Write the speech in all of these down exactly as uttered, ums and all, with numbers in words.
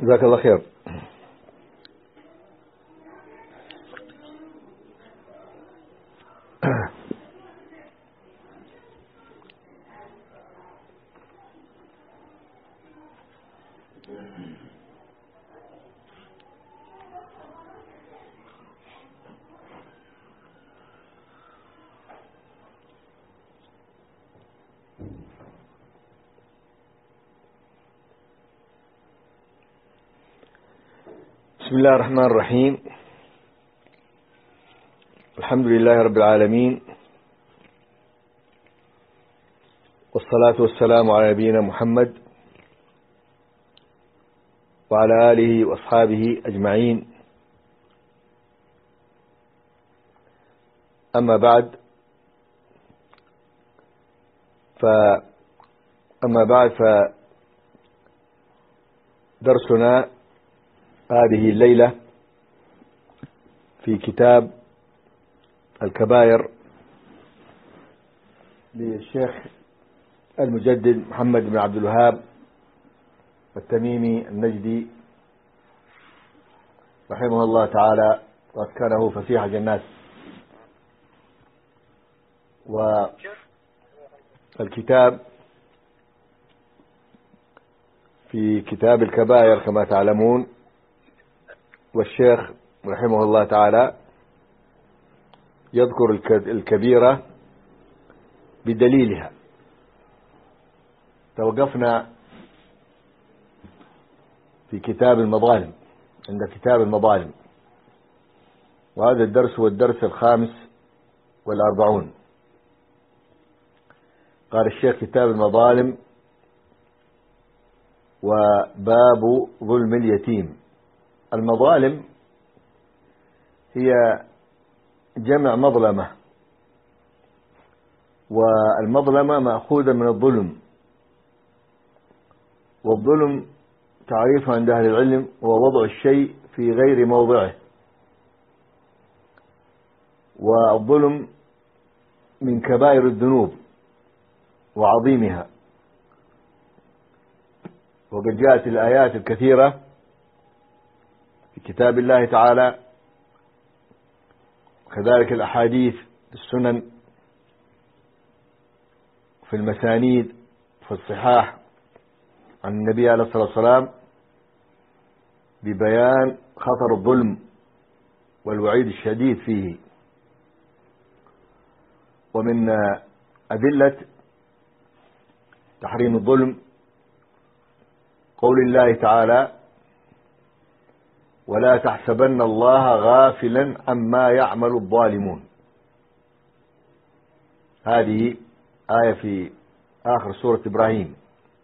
جزاك الله خير. بسم الله الرحمن الرحيم. الحمد لله رب العالمين، والصلاة والسلام على نبينا محمد وعلى آله وأصحابه أجمعين. أما بعد ف أما بعد فدرسنا هذه الليلة في كتاب الكبائر للشيخ المجدد محمد بن عبد الوهاب التميمي النجدي رحمه الله تعالى وأسكنه فسيح جنات. والكتاب في كتاب الكبائر كما تعلمون، والشيخ رحمه الله تعالى يذكر الكبيرة بدليلها. توقفنا في كتاب المظالم، عند كتاب المظالم، وهذا الدرس هو الدرس الخامس والأربعون. قال الشيخ: كتاب المظالم وباب ظلم اليتيم. المظالم هي جمع مظلمة، والمظلمة مأخوذة من الظلم، والظلم تعريفه عند أهل العلم هو وضع الشيء في غير موضعه، والظلم من كبائر الذنوب وعظيمها. وقد جاءت الآيات الكثيرة في كتاب الله تعالى، كذلك الأحاديث في السنن، في المسانيد، في الصحاح عن النبي عليه الصلاة والسلام ببيان خطر الظلم والوعيد الشديد فيه. ومن أدلة تحريم الظلم قول الله تعالى: ولا تحسبن الله غافلا عما يعمل الظالمون. هذه آية في آخر سورة إبراهيم: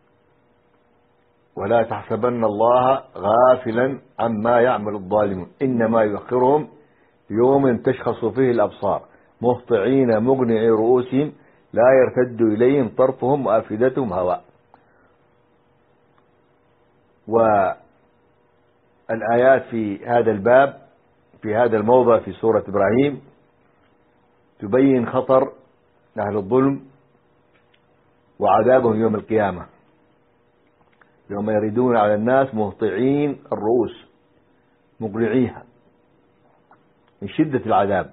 ولا تحسبن الله غافلا عما يعمل الظالمون إنما يؤخرهم يوم تشخص فيه الأبصار مهطعين مقنعي رؤوسهم لا يرتد إليهم طرفهم وأفئدتهم هواء. والآيات في هذا الباب في هذا الموضع في سورة إبراهيم تبين خطر أهل الظلم وعذابهم يوم القيامة، يوم يردون على الناس مهطعين الرؤوس مقنعيها من شدة العذاب،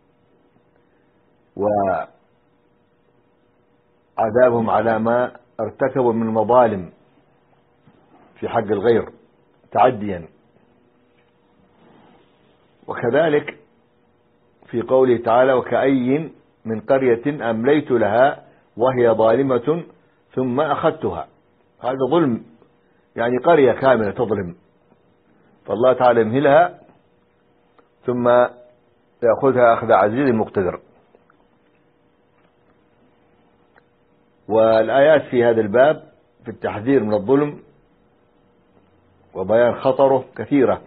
وعذابهم على ما ارتكبوا من مظالم في حق الغير تعديا. وكذلك في قوله تعالى: وكأي من قرية أمليت لها وهي ظالمة ثم أخذتها. هذا ظلم، يعني قرية كاملة تظلم، فالله تعالى يمهلها ثم يأخذها أخذ عزيز مقتدر. والآيات في هذا الباب في التحذير من الظلم وبيان خطره كثيرة.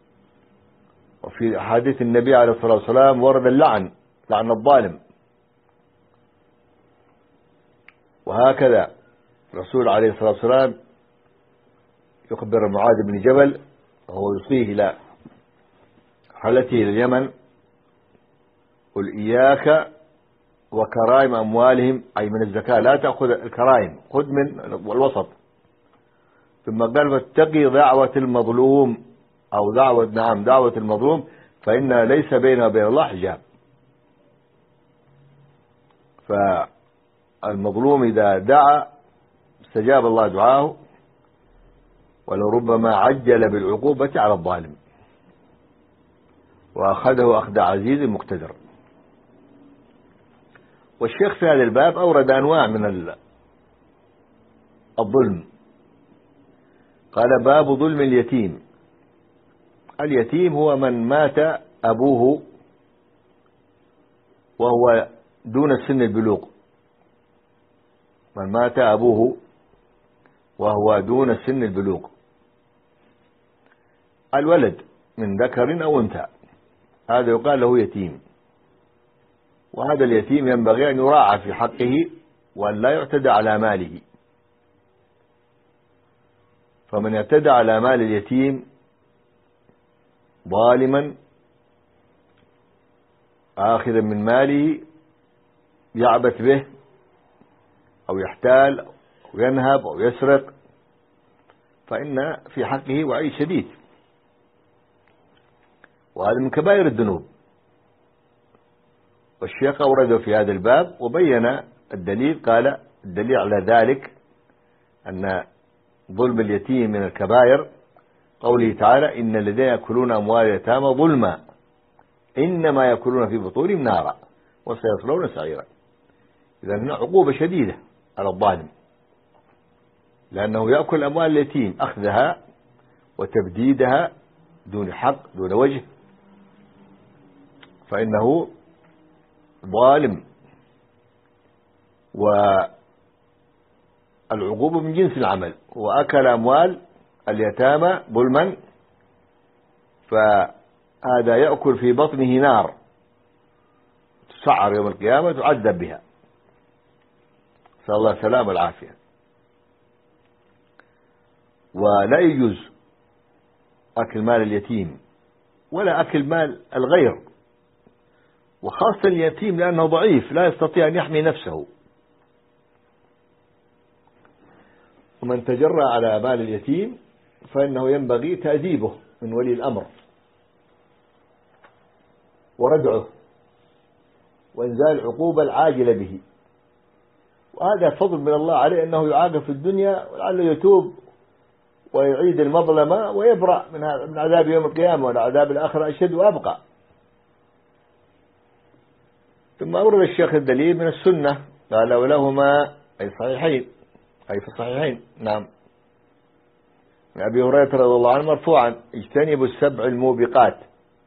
وفي حديث النبي عليه الصلاة والسلام ورد اللعن، لعن الظالم. وهكذا الرسول عليه الصلاة والسلام يخبر معاذ بن جبل وهو يصيه إلى رحلته إلى اليمن: قل إياك وكرائم أموالهم، أي من الزكاة، لا تأخذ الكرائم، خذ من الوسط، ثم قال فاتقي دعوة المظلوم، أو دعوة نعم دعوة المظلوم، فإن ليس بينها وبين الله حجاب. فالمظلوم إذا دعا استجاب الله دعاه، ولربما عجل بالعقوبة على الظالم وأخذه أخذ عزيز مقتدر. والشيخ في هذا الباب أورد أنواع من الظلم. قال باب ظلم اليتيم. اليتيم هو من مات أبوه وهو دون سن البلوغ، من مات أبوه وهو دون سن البلوغ، الولد من ذكر أو أنثى، هذا يقال له يتيم. وهذا اليتيم ينبغي أن يراعى في حقه وأن لا يعتدى على ماله. فمن اعتدى على مال اليتيم ظالما آخذا من ماله يعبث به أو يحتال أو ينهب أو يسرق، فإن في حقه وعيد شديد، وهذا من كبائر الذنوب. والشيخ أورده في هذا الباب وبين الدليل، قال الدليل على ذلك أن ظلم اليتيم من الكبائر قوله تعالى إن الذين يأكلون أموال اليتامى ظلما إنما يأكلون في بطونهم نارا وسيصلون سعيرا. إذا هنا عقوبة شديدة على الظالم، لأنه يأكل أموال اليتيم أخذها وتبديدها دون حق دون وجه، فإنه ظالم. والعقوبة من جنس العمل، وأكل أموال اليتامى ظلما، فهذا يأكل في بطنه نار تسعر يوم القيامة تعذب بها، نسأل الله السلامة والعافية. ولا يجوز أكل مال اليتيم ولا أكل مال الغير، وخاصة اليتيم لأنه ضعيف لا يستطيع أن يحمي نفسه. ومن تجرى على مال اليتيم فإنه ينبغي تأديبه من ولي الأمر وردعه وإنزال العقوبة العاجلة به، وهذا فضل من الله عليه أنه يعاقب في الدنيا ولعله يتوب ويعيد المظلمة ويبرأ من عذاب يوم القيامة، والعذاب الآخر أشد وأبقى. ثم أورد الشيخ الدليل من السنة، قال ولهما أي صحيحين أي في الصحيحين نعم من أبي هريرة رضي الله عنه مرفوعا اجتنبوا السبع الموبقات.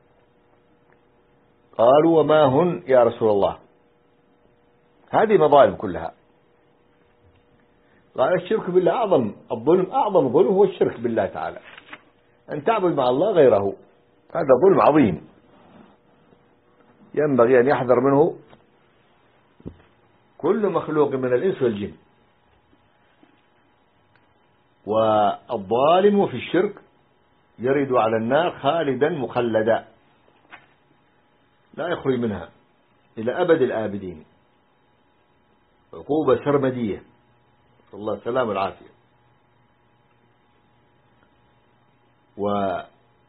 قالوا وما هن يا رسول الله؟ هذه مظالم كلها. قال الشرك بالله أعظم الظلم، أعظم ظلم هو الشرك بالله تعالى، أن تعبد مع الله غيره، هذا ظلم عظيم ينبغي أن يحذر منه كل مخلوق من الإنس والجن. والظالم في الشرك يرد على النار خالدا مخلدا لا يخرج منها إلى أبد الآبدين، عقوبة سرمدية، صلى الله السلام والعافية. وسبع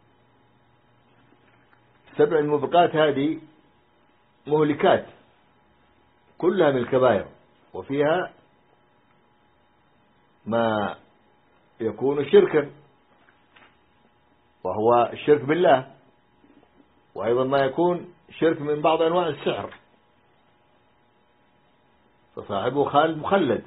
الموبقات هذه مهلكات كلها من الكبائر، وفيها ما يكون شركا وهو الشرك بالله، وأيضا ما يكون شرك من بعض أنواع السحر فصاحبه خالد مخلد.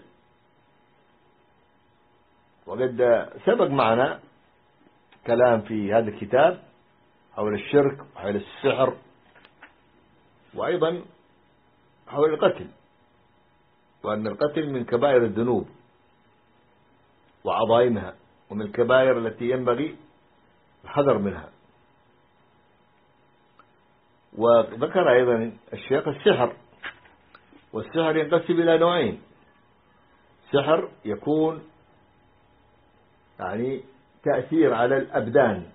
وقد سبق معنا كلام في هذا الكتاب حول الشرك وحول السحر وأيضا حول القتل، وأن القتل من كبائر الذنوب وعظائمها ومن الكبائر التي ينبغي الحذر منها. وذكر أيضا الشيخ السحر، والسحر ينقسم إلى نوعين: سحر يكون يعني تأثير على الأبدان،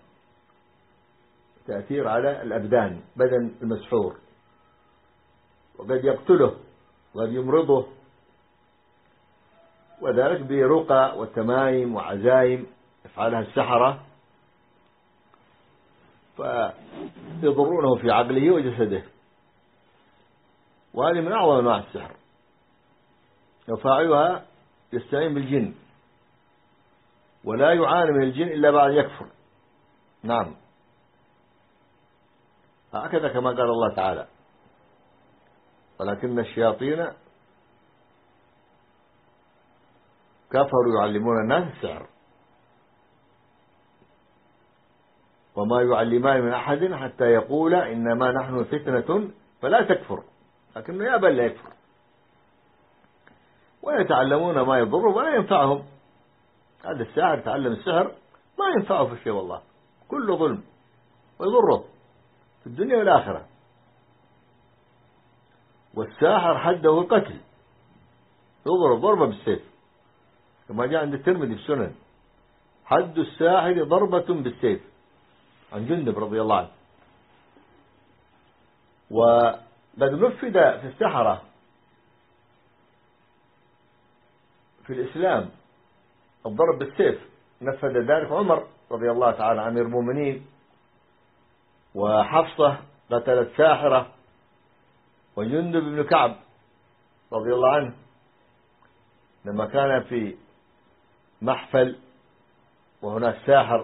تأثير على الأبدان بدن المسحور، وقد يقتله وقد يمرضه، وذلك برقى والتمايم وعزائم يفعلها السحرة فيضرونه في عقله وجسده، وهذه من أعظم أنواع السحر. وفاعلها يستعين بالجن، ولا يعاني من الجن إلا بعد يكفر. نعم، هكذا كما قال الله تعالى: ولكن الشياطين كفروا يعلمون الناس السحر وما يعلمان من أحد حتى يقولا إنما نحن فتنة فلا تكفر، لكنه يأبى لا يكفر، ويتعلمون ما يضره ولا ينفعهم. هذا الساحر تعلم السحر ما ينفعه في شيء، والله كله ظلم ويضره في الدنيا والآخرة. والساحر حده القتل، يضرب ضربة بالسيف، كما جاء عند الترمذي في السنن: حد الساحر ضربة بالسيف، عن جندب رضي الله عنه. وقد نفذ في السحرة في الإسلام الضرب بالسيف، نفذ ذلك عمر رضي الله تعالى عن المؤمنين، وحفصة قتلت ساحرة، وجندب بن كعب رضي الله عنه لما كان في محفل وهناك ساحر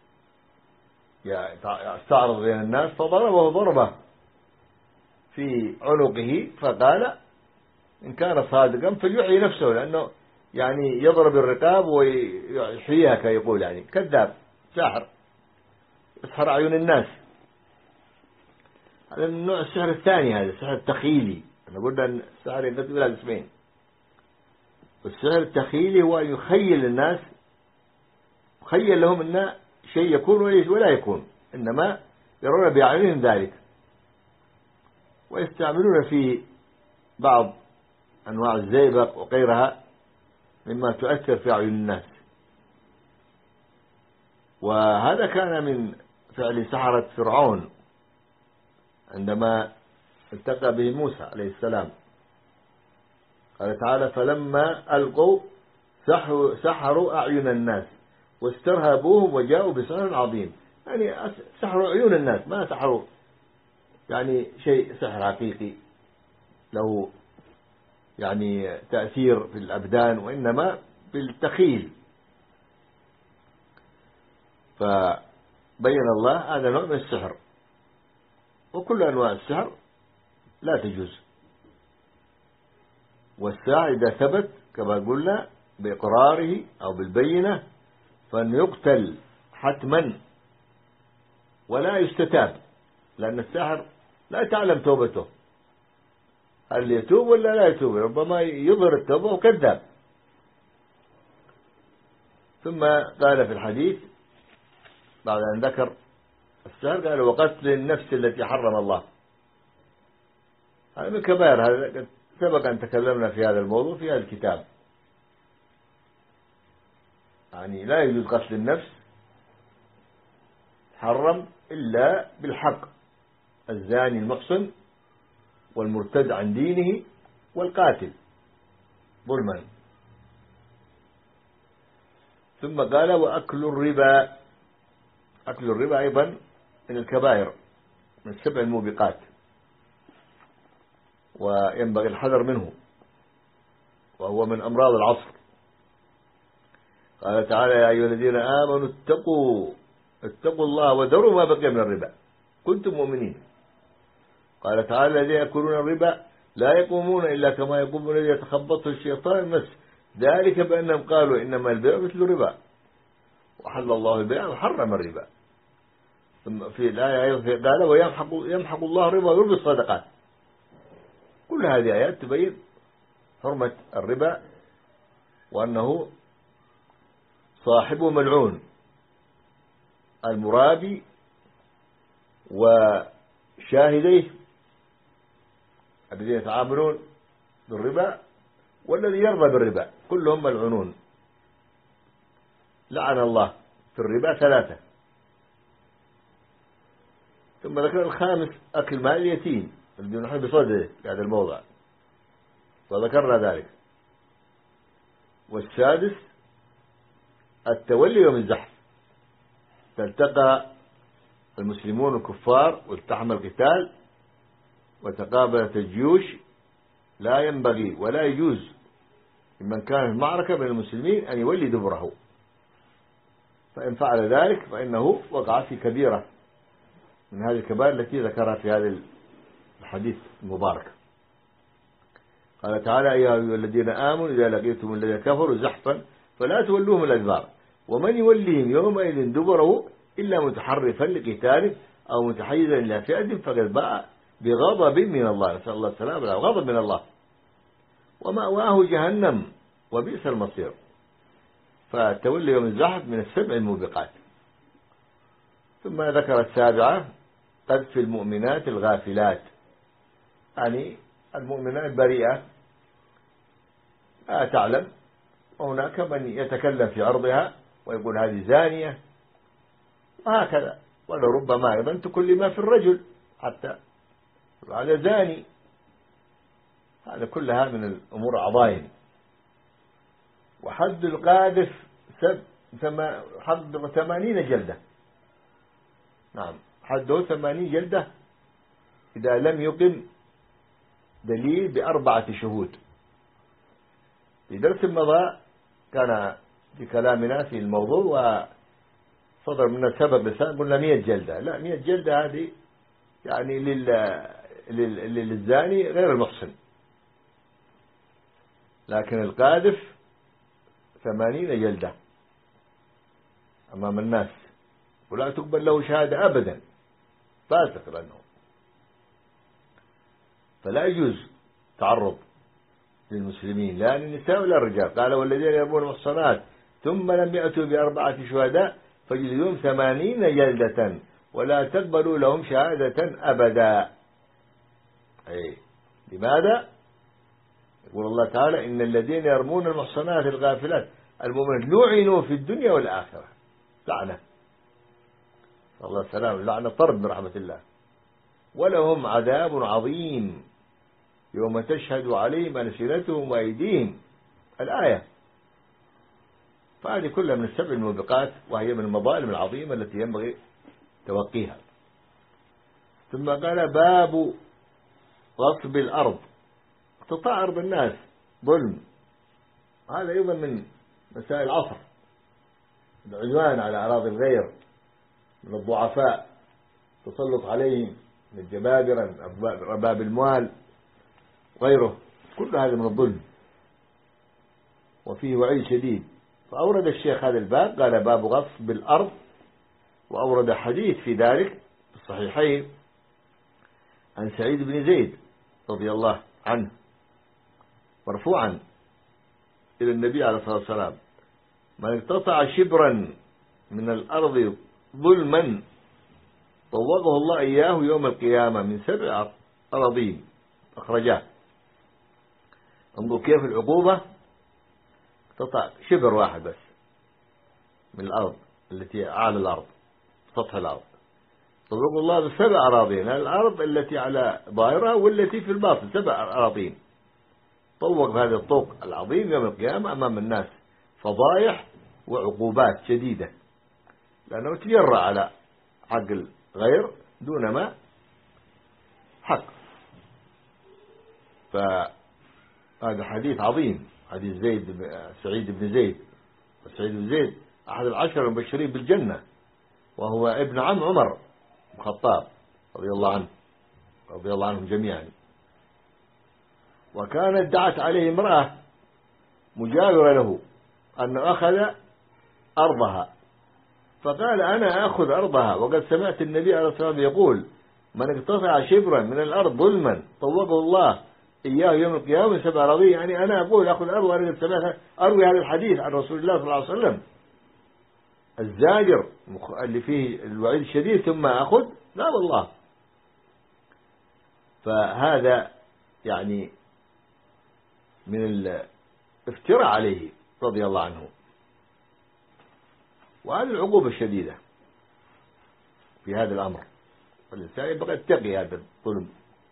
يستعرض بين الناس فضربه ضربة في عنقه، فقال إن كان صادقا فليحيي نفسه، لأنه يعني يضرب الرقاب ويحييها كيقول، يعني كذاب ساحر يسحر أعين الناس. هذا من نوع السحر الثاني، هذا السحر التخيلي. أنا قلنا أن السحر ينقسم إلى قسمين، والسحر التخيلي هو أن يخيل الناس، يخيل لهم أن شيء يكون ولا يكون، إنما يرون بأعينهم ذلك، ويستعملون فيه بعض أنواع الزيبق وغيرها مما تؤثر في أعين الناس. وهذا كان من فعل سحرة فرعون عندما التقى به موسى عليه السلام. قال تعالى: فلما ألقوا سحروا أعين الناس واسترهبوهم وجاءوا بسحر عظيم. يعني سحروا عيون الناس، ما سحروا يعني شيء سحر حقيقي له يعني تأثير في الأبدان، وإنما بالتخيل. فبين الله هذا نوع من السحر، وكل أنواع السحر لا تجوز. والساحر إذا ثبت كما قلنا بإقراره أو بالبينة فأن يقتل حتما ولا يستتاب، لأن الساحر لا تعلم توبته، هل يتوب ولا لا يتوب، ربما يظهر التوبة وكذاب. ثم قال في الحديث بعد أن ذكر السحر قال: وقتل النفس التي حرم الله. هذا من كبائر، هذا سبق أن تكلمنا في هذا الموضوع في هذا الكتاب. يعني لا يجوز قتل النفس حرم إلا بالحق، الزاني المحصن والمرتد عن دينه والقاتل ظلما. ثم قال: وأكل الربا. أكل الربا أيضا من الكبائر، من السبع الموبقات، وينبغي الحذر منه، وهو من أمراض العصر. قال تعالى: يا أيها الذين آمنوا اتقوا اتقوا الله وذروا ما بقي من الربا كنتم مؤمنين. قال تعالى: الذين يأكلون الربا لا يقومون إلا كما يقوم الذي يتخبطه الشيطان المس، ذلك بأنهم قالوا إنما البيع مثل الربا وحل الله البيع وحرم الربا. ثم في الآية قال: ويمحق يمحق الله الربا ويربي الصدقات. كل هذه آيات تبين حرمة الربا، وأنه صاحبه ملعون، المرابي وشاهديه الذين يتعاملون بالربا والذي يرضى بالربا كلهم ملعونون. لعن الله في الربا ثلاثة. ثم ذكر الخامس: أكل مال اليتيم الذي نحن بصدده في هذا الموضع، وذكرنا ذلك. والسادس: التولي يوم الزحف، تلتقى المسلمون الكفار والتحم القتال وتقابلت الجيوش، لا ينبغي ولا يجوز لمن كان في المعركة من المسلمين أن يولي دبره، فإن فعل ذلك فإنه وقع في كبيرة من هذه الكبائر التي ذكرها في هذا الحديث المبارك. قال تعالى: يا أيها الذين آمنوا إذا لقيتم الذين كفروا زحفا فلا تولوهم الأدبار ومن يوليهم يومئذ دبره إلا متحرفا لقتال أو متحيزا إلى فئة فقد باء بغضب من الله، نسأل الله السلامة، غضب من الله، ومأواه جهنم وبئس المصير. فالتولي يوم الزحف من السبع الموبقات. ثم ذكر السابعة: قذف المؤمنات الغافلات، يعني المؤمنات بريئة لا تعلم، وهناك من يتكلم في عرضها ويقول هذه زانية وهكذا، ولربما أيضا تكلم في الرجل حتى هذا زاني. هذا كلها من الأمور عظائم. وحد القاذف سب حد ثمانين جلدة، نعم حده ثمانين جلدة إذا لم يقم دليل بأربعة شهود. في درس مضى كان في كلامنا في الموضوع وصدر من سبب لسان قلنا مئة جلدة، لا مئة جلدة هذه يعني لل... لل... للزاني غير المحسن، لكن القاذف ثمانين جلدة أمام الناس، ولا تقبل له شهادة أبدا، فاسق لأنه، فلا يجوز تعرض للمسلمين لا للنساء ولا الرجال. قال: والذين يرمون المحصنات ثم لم يأتوا بأربعة شهداء فجلدوهم ثمانين جلدة ولا تقبلوا لهم شهادة أبدا. أي لماذا؟ يقول الله تعالى: إن الذين يرمون المحصنات الغافلات المؤمنات لعنوا في الدنيا والآخرة، لعنة الله السلام، لعنة طرد من رحمة الله، ولهم عذاب عظيم يوم تشهد عليهم ألسنتهم وأيديهم، الآية. فهذه كلها من السبع الموبقات، وهي من المظالم العظيمة التي ينبغي توقيها. ثم قال: باب غصب الأرض، اقتطاع أرض الناس ظلم، هذا أيضا من مسائل العصر، العدوان على أراضي الغير من الضعفاء، تسلط عليهم من الجبابرة، رباب الموال غيره، كل هذا من الظلم وفيه وعيد شديد. فأورد الشيخ هذا الباب، قال: باب غصب الأرض، وأورد حديث في ذلك في الصحيحين عن سعيد بن زيد رضي الله عنه مرفوعا إلى النبي عليه الصلاة والسلام: من اقتطع شبرا من الأرض ظلما طوقه الله إياه يوم القيامة من سبع أراضين. أخرجاه. انظر كيف العقوبة، اقتطع شبر واحد بس من الأرض التي أعلى الأرض، سطح الأرض، طوقه الله بسبع أراضين، الأرض التي على ظاهرها والتي في الباطن، سبع أراضين. طوق هذا الطوق العظيم يوم القيامة أمام الناس، فضايح وعقوبات شديدة، لأنه تجرأ على حق الغير دون ما حق. فهذا حديث عظيم، حديث زيد سعيد بن زيد، وسعيد بن زيد أحد العشر المبشرين بالجنة، وهو ابن عم عمر بن الخطاب رضي الله عنه، رضي الله عنهم جميعا. وكانت دعت عليه امرأة مجاورة له أن أخذ أرضها، فقال: أنا أخذ أرضها، وقد سمعت النبي عليه الصلاة والسلام يقول: من اقتطع شبرا من الأرض ظلما طوقه الله إياه يوم القيامة سبع أراضين. يعني أنا أقول أخذ أرض، وأنا قد سمعت أروي هذا الحديث عن رسول الله صلى الله عليه وسلم الزاجر اللي فيه الوعيد الشديد، ثم أخذ؟ لا والله. فهذا يعني من الافتراء عليه رضي الله عنه، وهذه العقوبة الشديدة في هذا الأمر، والإنسان يبقى يتقي هذا الظلم.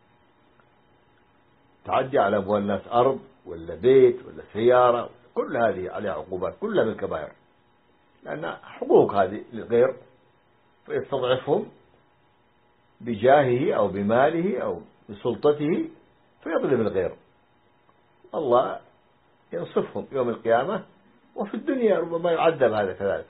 تعدي على أموال الناس، أرض ولا بيت ولا سيارة، كل هذه عليها عقوبات، كلها من الكبائر. لأن حقوق هذه للغير، فيستضعفهم بجاهه أو بماله أو بسلطته فيظلم الغير. الله ينصفهم يوم القيامة، وفي الدنيا ربما يعذب هذا كذلك.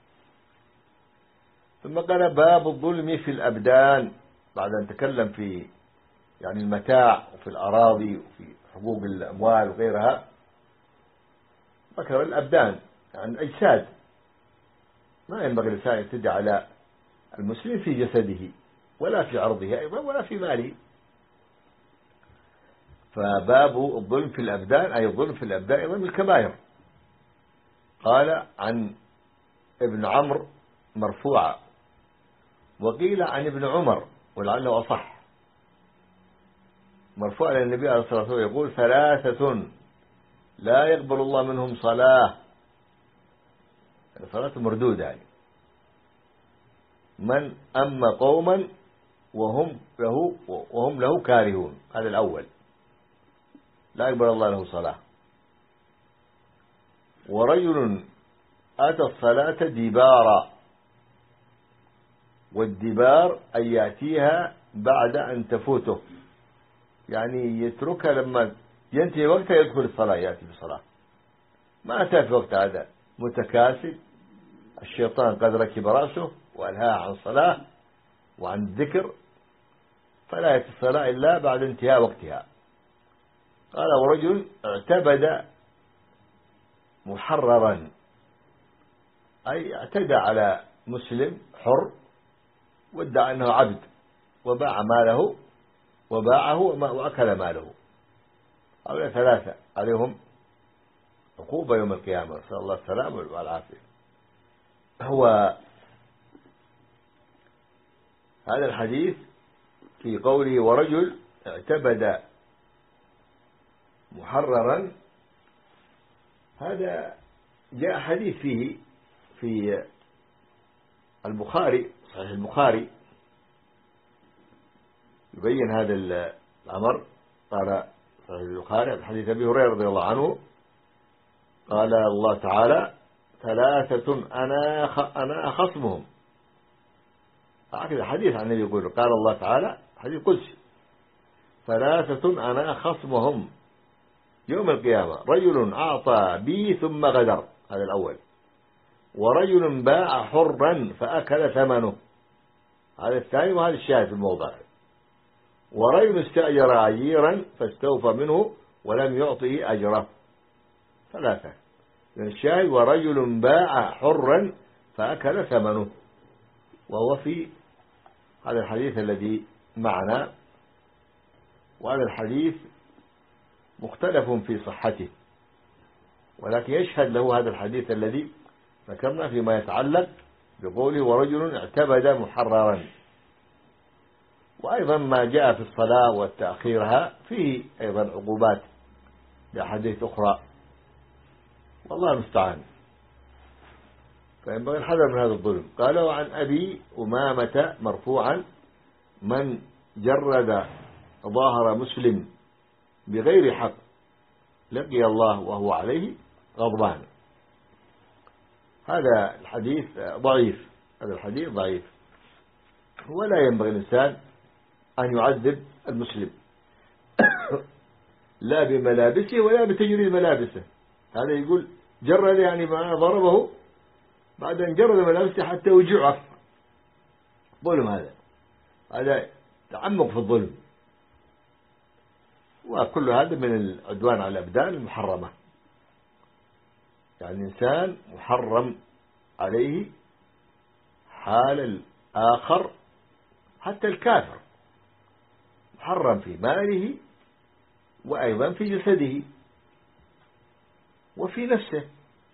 ثم قال باب الظلم في الأبدان، بعد أن تكلم في يعني المتاع وفي الأراضي وفي حقوق الأموال وغيرها، ذكر الأبدان يعني الأجساد. ما ينبغي الإنسان يعتدي على المسلم في جسده ولا في عرضه أيضا ولا في ماله. فباب الظلم في الأبدان أي الظلم في الأبدان أيضا من الكبائر. قال عن ابن عمرو مرفوعا، وقيل عن ابن عمر ولعله أصح، مرفوع إلى النبي عليه الصلاة والسلام يقول ثلاثة لا يقبل الله منهم صلاة، صلاة مردودة يعني، من أما قوما وهم له وهم له كارهون، هذا الأول لا يقبل الله له صلاة. ورجل أتى الصلاة دبارا، والدبار أن يأتيها بعد أن تفوته، يعني يتركها لما ينتهي وقتها يدخل الصلاة، يأتي بالصلاة، ما أتى في وقت هذا متكاسل، الشيطان قد ركب رأسه وألهاه عن الصلاة وعن الذكر، فلا يأتي الصلاة إلا بعد انتهاء وقتها. قال ورجل اعتبد محررا، أي اعتدى على مسلم حر وادعى أنه عبد وباع ماله وباعه وأكل ماله. هؤلاء ثلاثة عليهم عقوبة يوم القيامة، نسأل الله السلامة والعافية. هو هذا الحديث في قوله ورجل اعتبد محررا، هذا جاء حديث فيه في البخاري، صحيح البخاري، يبين هذا الأمر. قال صحيح البخاري حديث أبي هريرة رضي الله عنه قال الله تعالى ثلاثة أنا أنا خصمهم، هكذا حديث عن النبي يقول، قال الله تعالى حديث قدسي ثلاثة أنا خصمهم يوم القيامة، رجل أعطى بي ثم غدر، هذا الأول، ورجل باع حرا فأكل ثمنه، هذا الثاني، وهذا الشاهد في الموضع، ورجل استأجر أجيرا فاستوفى منه ولم يعطه أجره، ثلاثة. الشاهد ورجل باع حرا فأكل ثمنه، وهو في هذا الحديث الذي معنا. وهذا الحديث مختلف في صحته، ولكن يشهد له هذا الحديث الذي ذكرنا فيما يتعلق بقوله ورجل اعتبد محررا. وأيضا ما جاء في الصلاة والتأخيرها فيه أيضا عقوبات بأحاديث أخرى، والله المستعان، فينبغي الحذر من هذا الظلم. قال وعن أبي أمامة مرفوعا من جرد ظاهر مسلم بغير حق لقي الله وهو عليه غضبان. هذا الحديث ضعيف، هذا الحديث ضعيف، ولا ينبغي الإنسان أن يعذب المسلم لا بملابسه ولا بتجريد ملابسه. هذا يقول جرد يعني معناه ضربه بعد أن جرد ملابسه حتى يوجعه أكثر، ظلم هذا، هذا تعمق في الظلم، وكل هذا من العدوان على الأبدان المحرمة. يعني الإنسان محرم عليه حال الآخر، حتى الكافر محرم في ماله وأيضا في جسده وفي نفسه،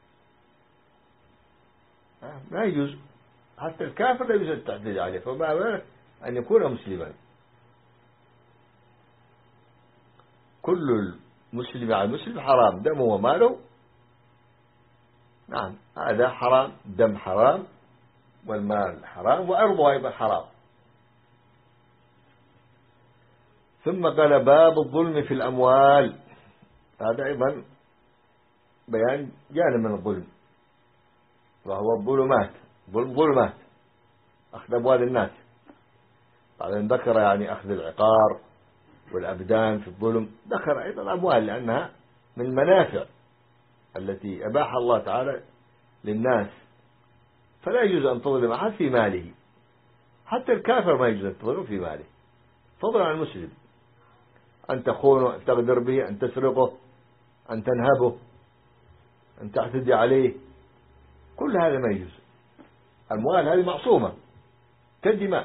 ما يجوز، حتى الكافر لا يجوز التعديل عليه، فما بالك أن يكون مسلما. كل المسلم على المسلم حرام دمه وماله، نعم هذا حرام، دم حرام والمال حرام وأرضه أيضا حرام. ثم قال باب الظلم في الأموال، هذا أيضا بيان جانب من الظلم، وهو الظلمات، ظلمات أخذ أموال الناس. بعدين ذكر يعني أخذ العقار والأبدان في الظلم، ذكر أيضا الأموال لأنها من المنافع التي أباحها الله تعالى للناس، فلا يجوز أن تظلم أحد في ماله، حتى الكافر ما يجوز أن تظلم في ماله، فضلا عن المسلم، أن تخونه، أن تغدر به، أن تسرقه، أن تنهبه، أن تعتدي عليه، كل هذا ما يجوز. الأموال هذه معصومة كالدماء.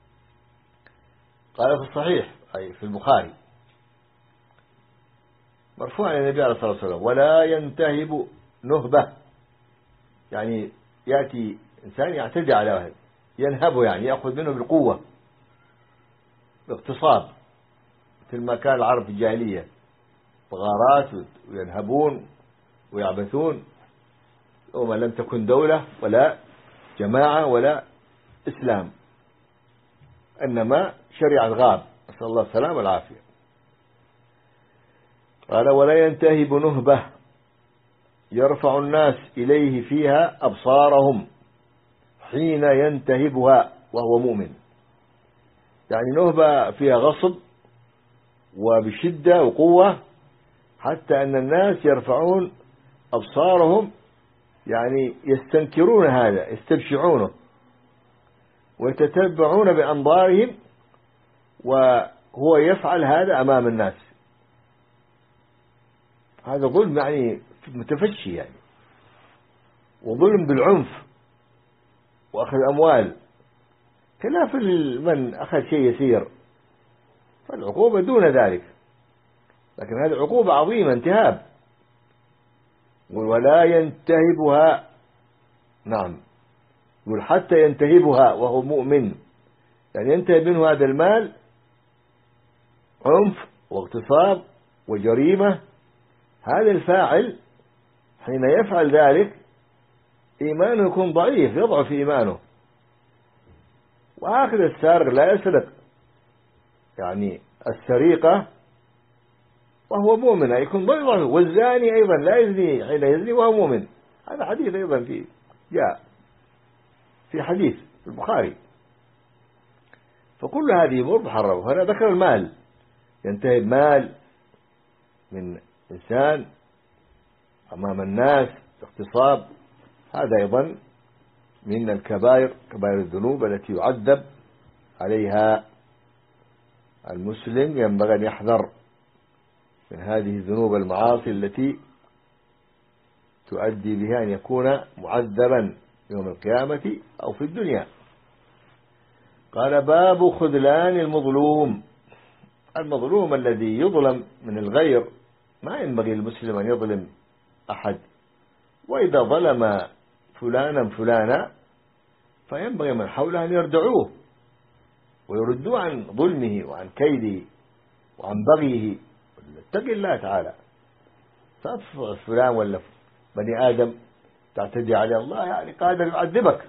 قال في الصحيح أي في البخاري مرفوعا إلى النبي عليه الصلاة والسلام: ولا ينتهب نهبة، يعني يأتي إنسان يعتدي على واحد، ينهبه يعني يأخذ منه بالقوة، باغتصاب، مثل ما كان العرب في الجاهلية، بغارات وينهبون ويعبثون، وما لم تكن دولة ولا جماعة ولا إسلام، إنما شريعة غاب، نسأل الله السلامة والعافية. قال: ولا ينتهب نهبة يرفع الناس إليه فيها أبصارهم حين ينتهبها وهو مؤمن، يعني نهبة فيها غصب وبشدة وقوة، حتى أن الناس يرفعون أبصارهم، يعني يستنكرون هذا، يستبشعونه ويتتبعون بأنظارهم، وهو يفعل هذا أمام الناس. هذا ظلم يعني متفشي يعني، وظلم بالعنف وأخذ أموال، خلاف من أخذ شيء يسير فالعقوبة دون ذلك، لكن هذه عقوبة عظيمة، انتهاب. ولا ينتهبها، نعم، يقول حتى ينتهبها وهو مؤمن، يعني ينتهب منه هذا المال عنف واغتصاب وجريمة. هذا الفاعل حين يفعل ذلك إيمانه يكون ضعيف، يضعف إيمانه. وآخذ السارق لا يسرق، يعني السرقة وهو مؤمن يكون ضعيف، والزاني أيضا لا يزني حين يزني وهو مؤمن. هذا حديث أيضا في جاء في حديث في البخاري. فكل هذه أمور محرمة. وهنا ذكر المال، ينتهب مال من إنسان أمام الناس اغتصاب، هذا أيضا من الكبائر، كبائر الذنوب التي يعذب عليها المسلم. ينبغي أن يحذر من هذه الذنوب المعاصي التي تؤدي بها أن يكون معذبا يوم القيامة أو في الدنيا. قال: باب خذلان المظلوم. المظلوم الذي يظلم من الغير، ما ينبغي للمسلم أن يظلم أحد، وإذا ظلم فلانا فلانا فينبغي من حوله أن يردعوه ويردوه عن ظلمه وعن كيده وعن بغيه. اتق الله تعالى، فلان ولا بني آدم تعتدي عليه، الله يعني قادر يعذبك،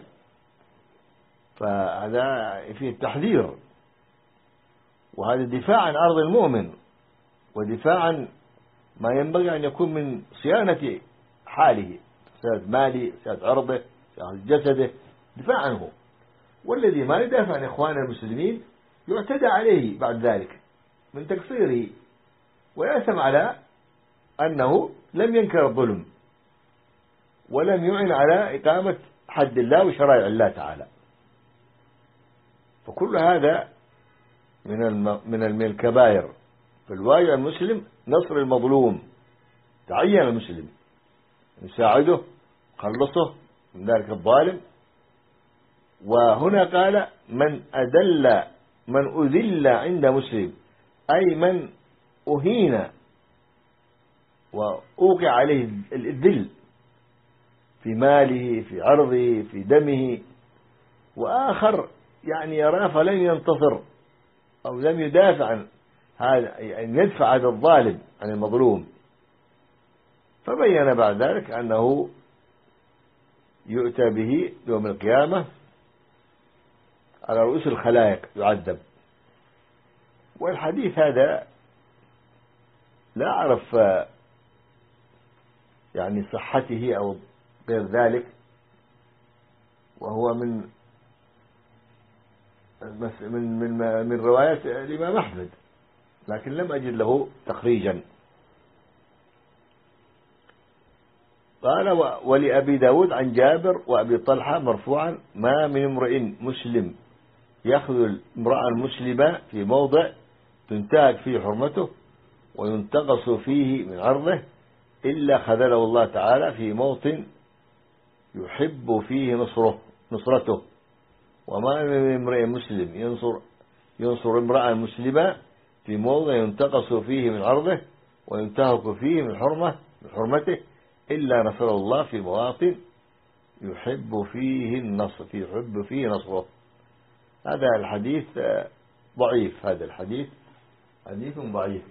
فهذا فيه التحذير، وهذا دفاع عن أرض المؤمن، ودفاع عن ما ينبغي أن يكون من صيانة حاله، صيانة ماله، صيانة عرضه، صيانة جسده، دفاع عنه. والذي ما يدافع عن إخوان المسلمين يعتدى عليه بعد ذلك من تقصيره، ويأثم على أنه لم ينكر الظلم ولم يعن على إقامة حد الله وشرائع الله تعالى. فكل هذا من من الكبائر. فالواجب المسلم نصر المظلوم، تعين المسلم يساعده خلصه من ذلك الظالم. وهنا قال: من أدل من أذل عند مسلم، أي من أهين وأوقع عليه الذل في ماله، في عرضه، في دمه، وآخر يعني يراه فلن ينتصر أو لم يدافع عن هذا، يعني يدفع هذا الظالم عن المظلوم. فبين بعد ذلك أنه يؤتى به يوم القيامة على رؤوس الخلائق يعذب. والحديث هذا لا أعرف يعني صحته أو غير ذلك، وهو من من من من روايات الإمام أحمد، لكن لم أجد له تخريجا. قال ولأبي داود عن جابر وأبي طلحة مرفوعا: ما من امرئ مسلم يخذل امرأ مسلما في موضع تنتهك فيه حرمته وينتقص فيه من عرضه إلا خذله الله تعالى في موطن يحب فيه نصره نصرته. وما من امرئ مسلم ينصر ينصر امرأ مسلما في موضع ينتقص فيه من عرضه وينتهك فيه من حرمه من حرمته إلا نصره الله في مواطن يحب فيه النصر في يحب فيه نصره. هذا الحديث ضعيف، هذا الحديث حديث ضعيف،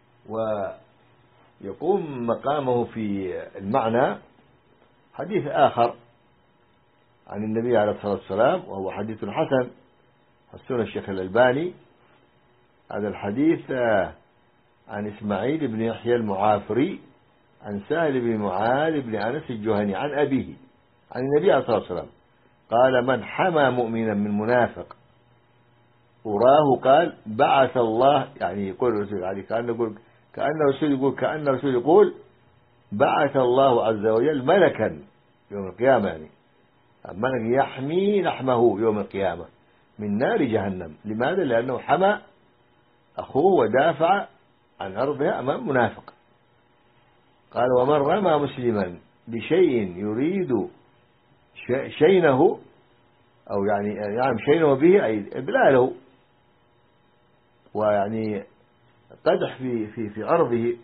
ويقوم مقامه في المعنى حديث آخر عن النبي عليه الصلاة والسلام، وهو حديث حسن حسن الشيخ الألباني. هذا الحديث عن إسماعيل بن يحيى المعافري عن سهل بن معاذ بن أنس الجهني عن أبيه عن النبي عليه الصلاة والسلام قال: من حمى مؤمنا من منافق أراه قال بعث الله، يعني يقول الرسول عليه كأن يقول كأن الرسول يقول كأن الرسول يقول بعث الله عز وجل ملكا يوم القيامة، يعني ملك يحمي لحمه يوم القيامة من نار جهنم. لماذا؟ لأنه حمى أخوه ودافع عن عرضها أمام منافق. قال: ومن رمى مسلما بشيء يريد شينه أو يعني يعني شينه به أي إبلاله، ويعني قدح في في في عرضه،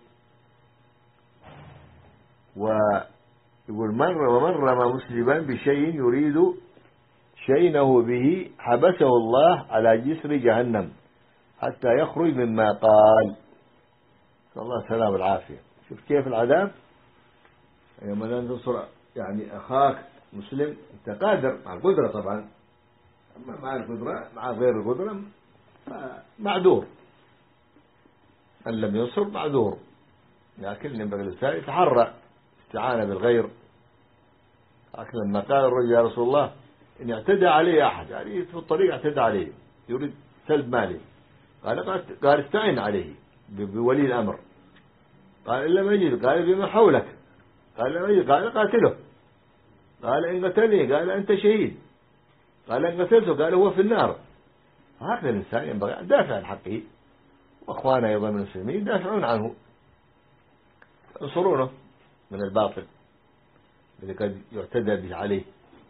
ويقول من ومن رمى مسلما بشيء يريد شينه به حبسه الله على جسر جهنم حتى يخرج مما قال. نسأل الله السلامة والعافية. شوف كيف العذاب يوم لا تنصر يعني أخاك مسلم، أنت قادر مع القدرة طبعا، أما مع القدرة مع غير القدرة معذور، من لم ينصر معذور، لكن ينبغي الإنسان يتحرى استعانة بالغير. لكن لما قال الرجل: يا رسول الله إن اعتدى علي أحد، يعني في الطريق اعتدى عليه يريد سلب مالي، قال قال استعن عليه بولي الأمر. قال إن لم يجد قال بما حولك، قال لم يجد قال قاتله، قال إن قتلني قال أنت شهيد، قال إن قتلته قال هو في النار. هكذا الإنسان ينبغي أن يدافع عن حقه، وأخوانا أيضا من المسلمين يدافعون عنه، ينصرونه من الباطل الذي قد يعتدى به عليه.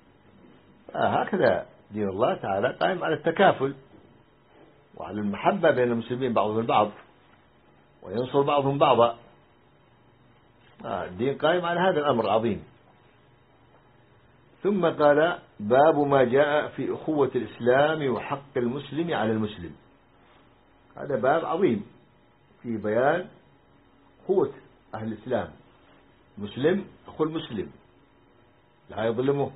هكذا دين الله تعالى قائم على التكافل وعلى المحبة بين المسلمين بعضهم البعض، وينصر بعضهم بعضا. الدين قائم على هذا الأمر العظيم. ثم قال: باب ما جاء في أخوة الإسلام وحق المسلم على المسلم. هذا باب عظيم في بيان قوة أهل الإسلام. مسلم أخو المسلم لا يظلمه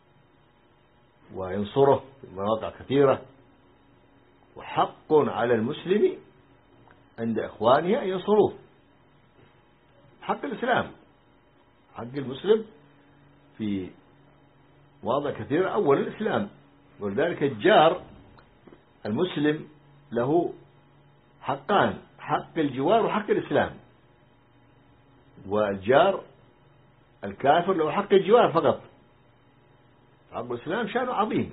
وينصره في مواقع كثيرة، وحق على المسلم عند إخوانه أن ينصروه. حق الإسلام، حق المسلم في مواضع كثيرة. أول الإسلام، ولذلك الجار المسلم له حقان: حق الجوار وحق الإسلام. والجار الكافر له حق الجوار فقط. حق الإسلام شأنه عظيم،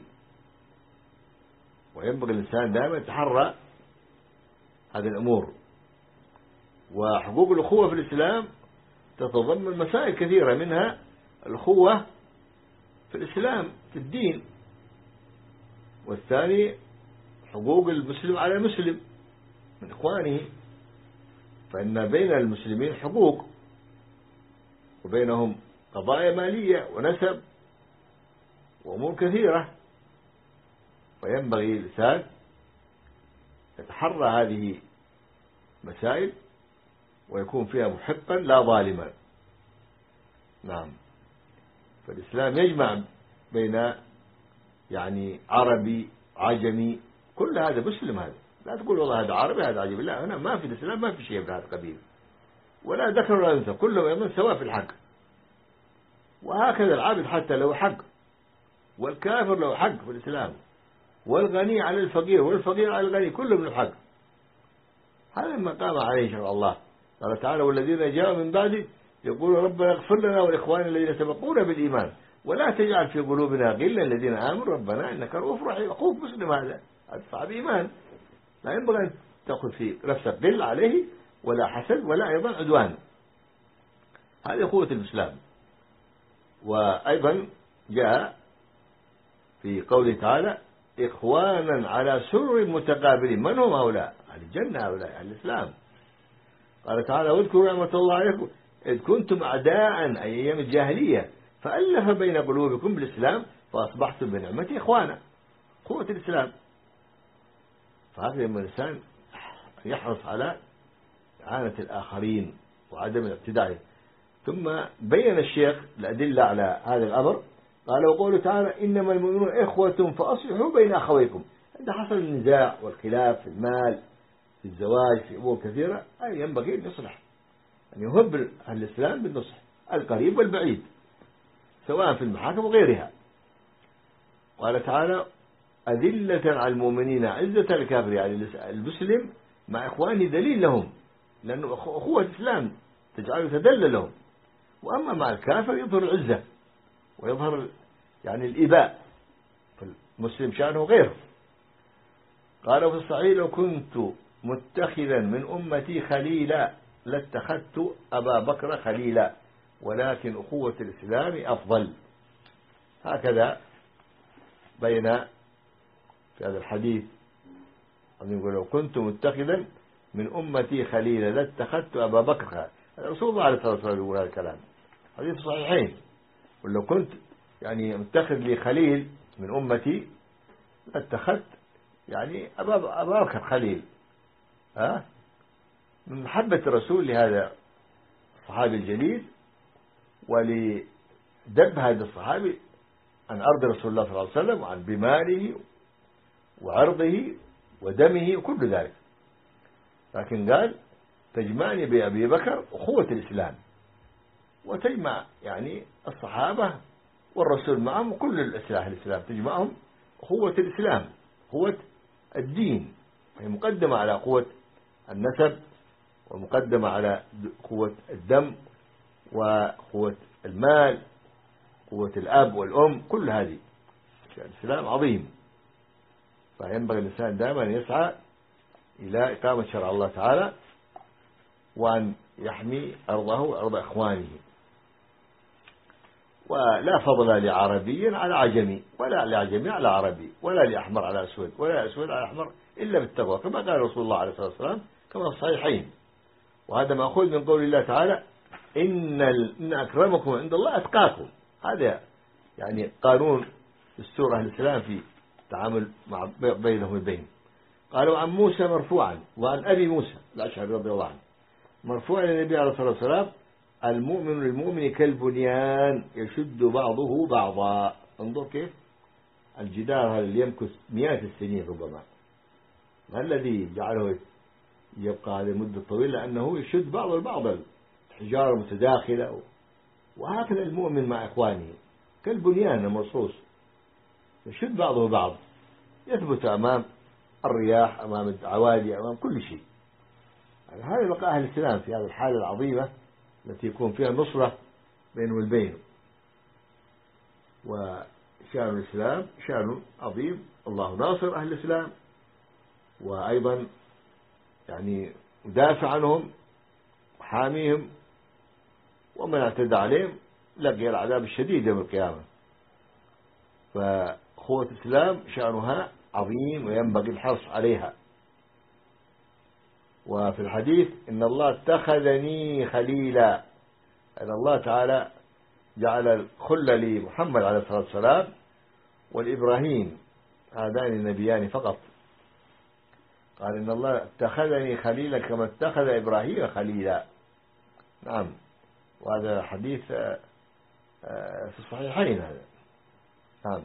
وينبغي الإنسان دائما يتحرى هذه الأمور. وحقوق الأخوة في الإسلام تتضمن مسائل كثيرة، منها الأخوة في الإسلام في الدين، والثاني حقوق المسلم على المسلم من إخوانه، فإن بين المسلمين حقوق وبينهم قضايا مالية ونسب وأمور كثيرة، فينبغي الإنسان يتحرى هذه مسائل ويكون فيها محقا لا ظالما. نعم، فالإسلام يجمع بين يعني عربي عجمي، كل هذا مسلم. هذا لا تقول والله هذا عربي هذا عجمي، لا، هنا ما في الإسلام ما في شيء من هذا القبيل، ولا ذكر ولا أنثى، كلهم أيضا سواء في الحق. وهكذا العبد حتى له حق والكافر له حق في الإسلام، والغني على الفقير والفقير على الغني، كلهم له حق. هذا ما قام عليه شرع الله. قال تعالى: والذين جاءوا من بعده يقولون ربنا اغفر لنا ولإخواننا الذين سبقونا بالإيمان ولا تجعل في قلوبنا غلا الذين آمنوا ربنا إنك رؤوف رحيم. أخوك مسلم هذا أدفع بإيمان، لا ينبغي أن تأخذ في نفسك غل عليه ولا حسد ولا أيضا عدوان. هذه أخوة الإسلام. وأيضا جاء في قوله تعالى: إخوانا على سرر متقابلين. من هم هؤلاء؟ أهل الجنة، هؤلاء أهل الإسلام. قال تعالى: واذكروا نعمة الله عليكم إذ كنتم أعداء أيام الجاهلية فألف بين قلوبكم بالإسلام فأصبحتم بنعمته إخوانا. قوة الإسلام. فهذا لما الإنسان يحرص على إعانة الآخرين وعدم الاعتداء. ثم بين الشيخ الأدلة على هذا الأمر. قال: وقوله تعالى: إنما المؤمنون إخوة فأصلحوا بين أخويكم. عند حصل النزاع والخلاف في المال في الزواج في أمور كثيرة أي ينبغي أن يصلح، أن يهب أهل الإسلام بالنصح القريب والبعيد سواء في المحاكم وغيرها. قال تعالى: أذلة على المؤمنين عزة الكافر. يعني المسلم مع إخوانه دليل لهم، لأنه أخوة الإسلام تجعله يتدلل لهم. وأما مع الكافر يظهر العزة ويظهر يعني الإباء، فالمسلم شأنه غيره. قال في الصحيح: لو كنت متخذا من أمتي خليلا لاتخذت أبا بكر خليلا ولكن أخوة الإسلام أفضل. هكذا بين في هذا الحديث أن يقول: لو كنت متخذا من أمتي خليلا لاتخذت أبا بكر خليلا. رسول الله عليه الصلاة والسلام يقول هذا الكلام، حديث صحيحين. ولو كنت يعني متخذ لي خليل من أمتي لاتخذت يعني أبا أبا بكر خليل. ها من محبة الرسول لهذا الصحابي الجليل ولدب هذا الصحابي عن أرض رسول الله صلى الله عليه وسلم وعن بماله وعرضه ودمه وكل ذلك. لكن قال: تجمعني بأبي بكر أخوة الإسلام، وتجمع يعني الصحابة والرسول معهم وكل الإسلام الإسلام تجمعهم أخوة الإسلام، أخوة الدين، وهي مقدمة على قوة النسب ومقدمة على قوة الدم وقوة المال، قوة الأب والأم، كل هذه الإسلام عظيم. فينبغي الإنسان دائما يسعى إلى إقامة شرع الله تعالى وأن يحمي أرضه وأرض إخوانه. ولا فضل لعربي على عجمي ولا لعجمي على عربي ولا لأحمر على أسود ولا أسود على أحمر إلا بالتقوى، كما قال رسول الله عليه الصلاة والسلام كما في الصحيحين. وهذا مأخوذ من قول الله تعالى: إن, إن أكرمكم عند الله أتقاكم. هذا يعني قانون دستور أهل الإسلام في التعامل مع بينهم وبين. قالوا عن موسى مرفوعا وعن أبي موسى الأشعري رضي الله عنه مرفوعا إلى النبي عليه الصلاة والسلام: المؤمن للمؤمن كالبنيان يشد بعضه بعضا. انظر كيف الجدار هذا اللي يمكث مئات السنين ربما، ما الذي جعله يبقى هذه المدة طويلة؟ لأنه يشد بعض البعض، الحجارة متداخلة. وهكذا المؤمن مع إخوانه كالبنيان المرصوص يشد بعضه بعض، يثبت أمام الرياح، أمام العوادي، أمام كل شيء. يعني هذا بقى أهل الإسلام في هذه الحالة العظيمة التي يكون فيها النصرة بينه والبين. وشأن الإسلام شأن عظيم، الله ناصر أهل الإسلام وأيضا يعني مدافع عنهم وحاميهم، ومن اعتدى عليهم لقي العذاب الشديد يوم القيامة. فأخوة الإسلام شأنها عظيم وينبغي الحرص عليها. وفي الحديث: إن الله اتخذني خليلا، أن الله تعالى جعل الخلة لمحمد عليه الصلاة والسلام والإبراهيم، هذان النبيان فقط. قال: إن الله اتخذني خليلا كما اتخذ إبراهيم خليلا. نعم، وهذا حديث في الصحيحين هذا. نعم.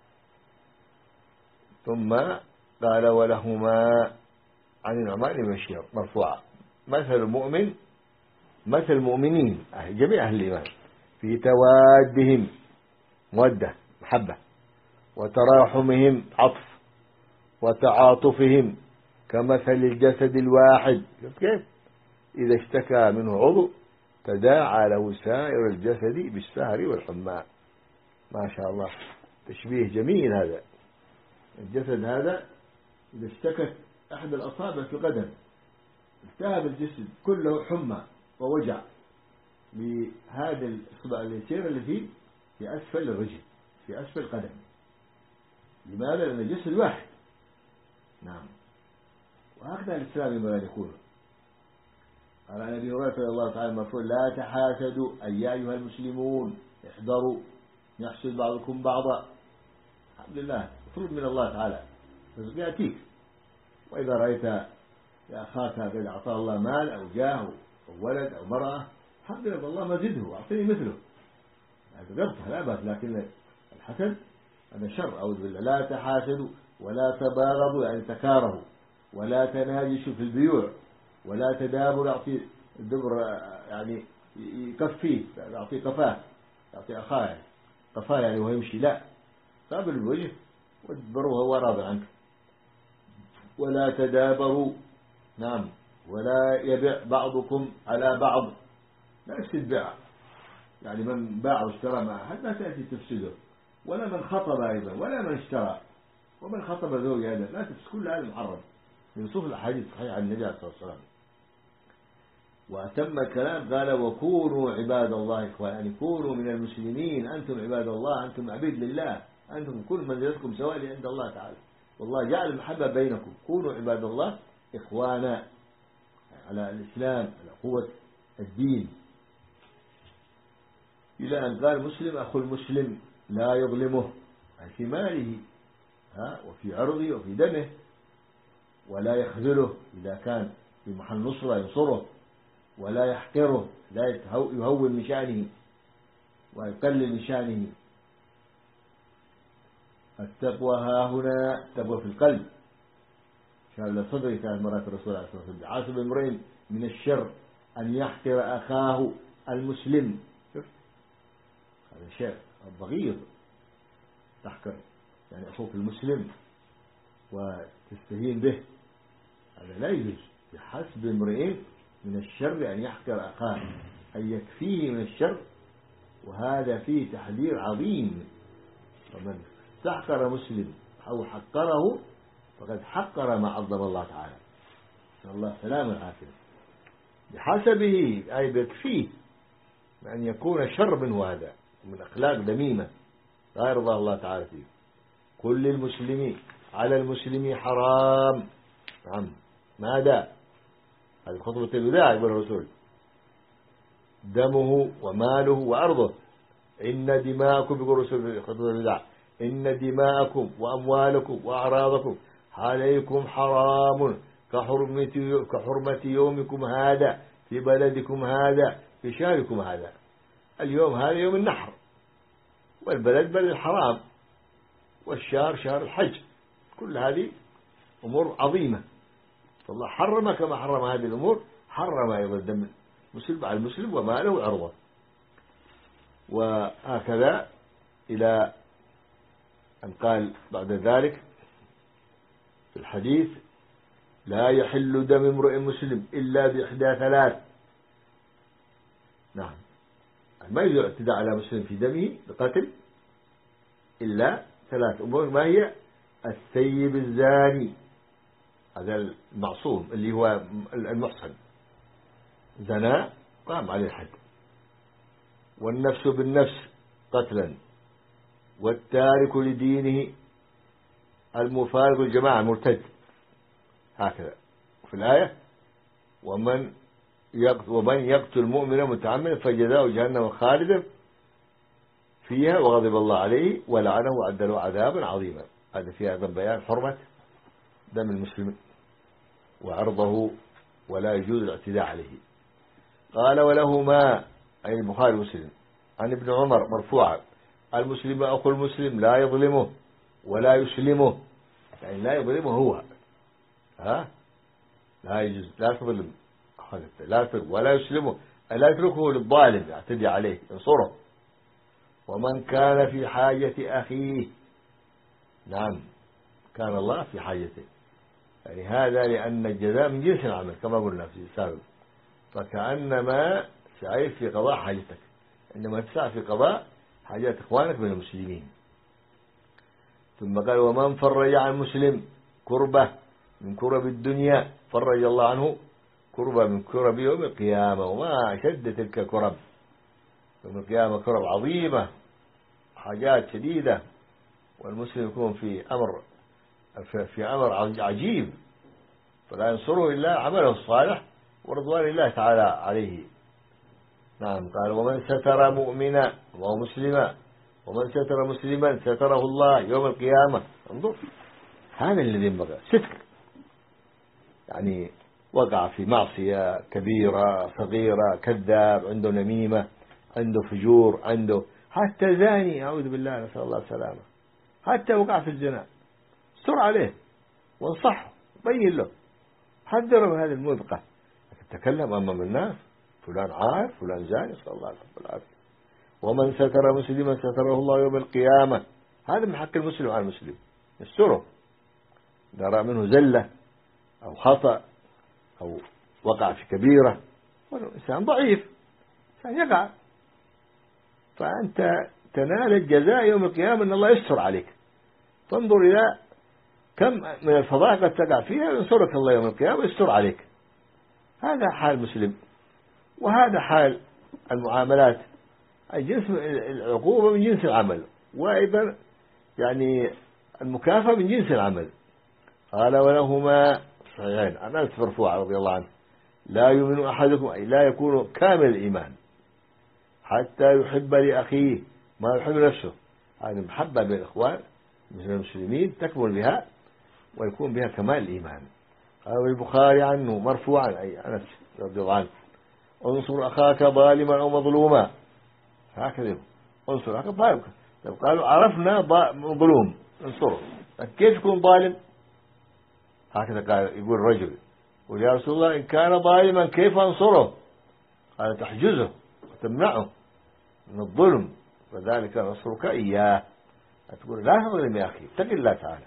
ثم قال: ولهما عن النعمان بن بشير مرفوعا: مثل المؤمن مثل المؤمنين جميع أهل الإيمان في توادهم، مودة محبة، وتراحمهم عطف، وتعاطفهم كمثل الجسد الواحد. كيف؟ إذا اشتكى منه عضو تداعى له سائر الجسد بالسهر والحمى. ما شاء الله، تشبيه جميل هذا. الجسد هذا إذا اشتكت أحد الأصابع في القدم التهب الجسد كله حمى ووجع بهذا الإصبع اليسير اللي فيه في أسفل الرجل، في أسفل القدم. لماذا؟ لأن الجسد واحد. نعم. وهكذا الإسلام ينبغي أن يكون. قال عن أبي هريرة رضي الله تعالى مرفوعا: لا تحاسدوا أي يا أيها المسلمون احذروا يحسد بعضكم بعضا. الحمد لله، مفروض من الله تعالى، رزق يأتيك. وإذا رأيت يا أخاك قد أعطاه الله مال أو جاه أو ولد أو مرأة، الحمد لله، الله مزده أعطني مثله، هذا قبطه لا بأس. لكن الحسد هذا شر، أعوذ بالله. لا تحاسدوا ولا تباغضوا يعني تكارهوا، ولا تناجشوا في البيوع، ولا تدابر يعطي الدبر يعني يكفيه، يعطي قفاه، يعطي أخاه يعني قفاه يعني وهو يمشي، لا، قابل الوجه وادبره وهو راضي عنك. ولا تدابروا، نعم، ولا يبيع بعضكم على بعض، لا يفسد بيع، يعني من باع واشترى مع أحد لا تأتي تفسده، ولا من خطب أيضا، ولا من اشترى، ومن خطب ذوي هذا لا تفسد، كل هذا محرم من نصوص الأحاديث الصحيحة عن النبي عليه الصلاة والسلام. وأتم الكلام قال: وكونوا عباد الله إخوان، يعني كونوا من المسلمين، أنتم عباد الله، أنتم عبيد لله، أنتم كل منزلتكم سواء عند الله تعالى، والله جعل المحبة بينكم. كونوا عباد الله إخوانا على الإسلام، على قوة الدين. إلى أن قال: مسلم أخو المسلم لا يظلمه، يعني في ماله ها وفي عرضه وفي دمه، ولا يخذله إذا كان في محل نصرة ينصره، ولا يحقره، لا يهون من شأنه ويقلل من شأنه. التقوى ها هنا التقوى في القلب، شان صدري كان مرات الرسول عليه الصلاة والسلام: عاصب امرئ من الشر أن يحقر أخاه المسلم. شوف هذا شيء بغيض، تحقر يعني أخوك المسلم وتستهين به، هذا لا يجوز. بحسب امرئ من الشر أن يحقر أخاه، أن يكفيه من الشر، وهذا فيه تحذير عظيم. ومن استحقر مسلم أو حقره فقد حقر ما عظم الله تعالى، نسأل الله السلامة والعافية. بحسبه أي بيكفيه أن يكون شر منه، هذا من أخلاق ذميمة لا يرضى الله تعالى فيه. كل المسلمين على المسلم حرام. نعم، ماذا؟ هذه خطبة الوداع يقول الرسول: دمه وماله وأرضه. إن دماءكم، يقول الرسول في خطبة الوداع: إن دماءكم وأموالكم وأعراضكم عليكم حرام كحرمة كحرمة يومكم هذا في بلدكم هذا في شهركم هذا. اليوم هذا يوم النحر، والبلد بلد الحرام، والشهر شهر الحج. كل هذه أمور عظيمة، فالله حرم كما حرم هذه الأمور، حرم أيضا دم المسلم على المسلم وماله وعرضه. وهكذا إلى أن قال بعد ذلك في الحديث: لا يحل دم امرئ مسلم إلا بإحدى ثلاث. نعم، ما يجوز الاعتداء على مسلم في دمه بقتل إلا ثلاث أمور. ما هي؟ الثيب الزاني، هذا المعصوم اللي هو المحصن، زنا قام عليه الحد، والنفس بالنفس قتلا، والتارك لدينه المفارق الجماعة المرتد. هكذا في الآية: ومن يقتل, ومن يقتل مؤمنا متعمدا فجزاؤه جهنم خالدا فيها وغضب الله عليه ولعنه وأعد له عذابا عظيما. هذا فيها أيضا بيان حرمة دم المسلم وعرضه، ولا يجوز الاعتداء عليه. قال: ولهما أي البخاري ومسلم عن ابن عمر مرفوعا: المسلم أخو المسلم لا يظلمه ولا يسلمه، يعني لا يظلمه هو، ها لا يجوز، لا تظلم لا تظلم ولا يسلمه، لا يتركه للظالم يعتدي عليه، ينصره. ومن كان في حاجة أخيه نعم كان الله في حاجته، يعني هذا لأن الجزاء من جنس العمل كما قلنا في السابق، فكأنما سعيت في قضاء حاجتك عندما تسعى في قضاء حاجات إخوانك من المسلمين. ثم قال ومن فرج عن مسلم كربة من كرب الدنيا فرج الله عنه كربة من كرب يوم القيامة. وما شد تلك الكرب يوم القيامة، كرب عظيمة حاجات شديدة، والمسلم يكون في أمر في أمر عجيب، فلا ينصره إلا عمله الصالح ورضوان الله تعالى عليه. نعم قال ومن ستر مؤمنا ومسلما ومن ستر مسلما ستره الله يوم القيامة. انظر هذا الذي ينبغي ستر، يعني وقع في معصية كبيرة صغيرة، كذاب، عنده نميمة، عنده فجور، عنده حتى زاني أعوذ بالله نسأل الله السلامة، حتى وقع في الزنا استر عليه وانصحه بين له حذره من هذه الموبقة. تكلم أمام الناس فلان عارف فلان زاني نسأل الله العافية. ومن ستر مسلما ستره الله يوم القيامة، هذا من حق المسلم على المسلم يستره، نرى منه زلة أو خطأ أو وقع في كبيرة، والإنسان ضعيف إنسان يقع، فأنت تنال الجزاء يوم القيامة أن الله يستر عليك. فانظر إلى كم من الفضائح قد تقع فيها ينصرك الله يوم القيامة ويستر عليك. هذا حال المسلم، وهذا حال المعاملات، أي جنس العقوبة من جنس العمل، وأيضا يعني المكافأة من جنس العمل. قال ولهما صحيحين عن أنس مرفوع رضي الله عنه لا يؤمن أحدكم أي لا يكون كامل الإيمان حتى يحب لأخيه ما يحب نفسه. هذه محبة بين الإخوان مثل المسلمين تكمل بها ويكون بها كمال الإيمان. قال البخاري عنه مرفوعا أي أنس رضي الله عنه انصر أخاك ظالما أو مظلوما، هكذا انصر أخاك ظالما. قالوا عرفنا مظلوم انصره، كيف يكون ظالم؟ هكذا قال يقول الرجل يقول يا رسول الله إن كان ظالما كيف أنصره؟ قال تحجزه وتمنعه من الظلم وذلك نصرك إياه. تقول لا تظلم يا أخي اتق الله تعالى.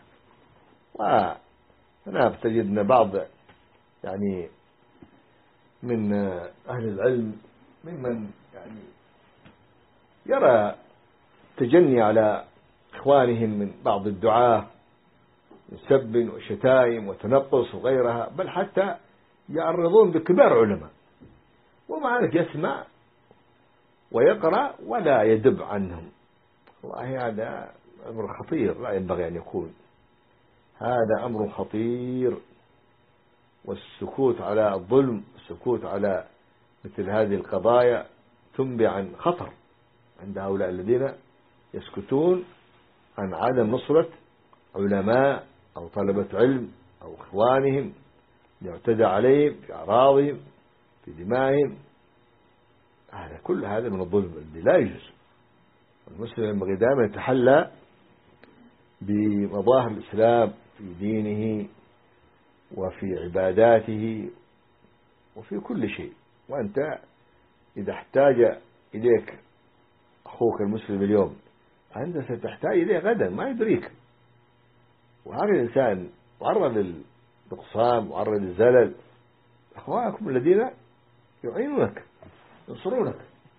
وهنا تجدنا بعض يعني من أهل العلم ممن يعني يرى تجني على إخوانهم من بعض الدعاة من سب وشتائم وتنقص وغيرها، بل حتى يعرضون بكبار علماء ومع ذلك يسمع ويقرأ ولا يدب عنهم. والله هذا أمر خطير لا ينبغي أن يكون، هذا أمر خطير. والسكوت على الظلم السكوت على مثل هذه القضايا تنبئ عن خطر عند هؤلاء الذين يسكتون عن عدم نصرة علماء أو طلبة علم أو إخوانهم يعتدى عليهم في أعراضهم في دمائهم. هذا كل هذا من الظلم الذي لا يجوز. المسلم ينبغي دائما يتحلى بمظاهر الإسلام في دينه وفي عباداته وفي كل شيء. وأنت إذا احتاج إليك أخوك المسلم اليوم أنت ستحتاج إليه غدا ما يدريك. وهذا الإنسان معرض للنقصان معرض للزلل، أخوانكم الذين يعينونك ينصرونك،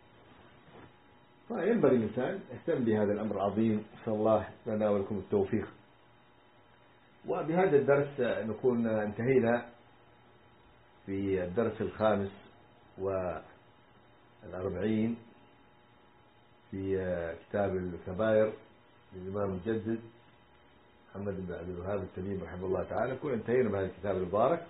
فينبغي الإنسان يهتم بهذا الأمر العظيم. نسأل الله لنا ولكم التوفيق. وبهذا الدرس نكون انتهينا في الدرس الخامس والأربعين في كتاب الكبائر للإمام المجدد محمد بن عبد الوهاب التميمي رحمه الله تعالى. نكون انتهينا بهذا الكتاب المبارك،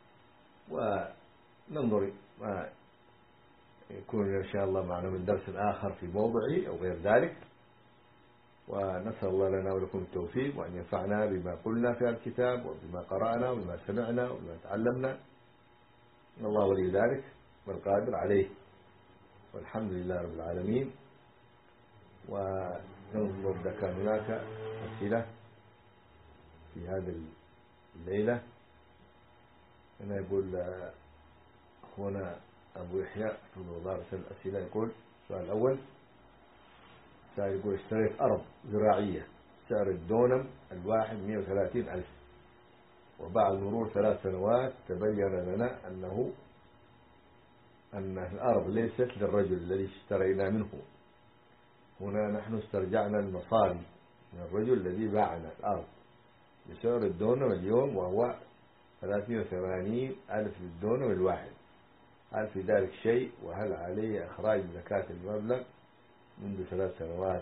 وننظر ما يكون إن شاء الله معنا من درس آخر في موضعه أو غير ذلك. ونسأل الله لنا ولكم التوفيق وأن ينفعنا بما قلنا في الكتاب وبما قرأنا وبما سمعنا وبما تعلمنا. إن الله ولي ذلك والقادر عليه، والحمد لله رب العالمين. وننظر إذا كان هناك أسئلة في هذه الليلة. هنا يقول أخونا أبو يحيى حفظه الله رسل الأسئلة. يقول السؤال الأول سائل يقول اشتريت أرض زراعية سعر الدونم الواحد مئة وثلاثين ألف، وبعد مرور ثلاث سنوات تبين لنا أنه أن الأرض ليست للرجل الذي اشترينا منه. هنا نحن استرجعنا المصاري من الرجل الذي باعنا الأرض بسعر الدونم اليوم، وهو ثلاثمئة وثمانين ألف للدونم الواحد. هل في ذلك شيء؟ وهل عليه إخراج زكاة المبلغ منذ ثلاث سنوات؟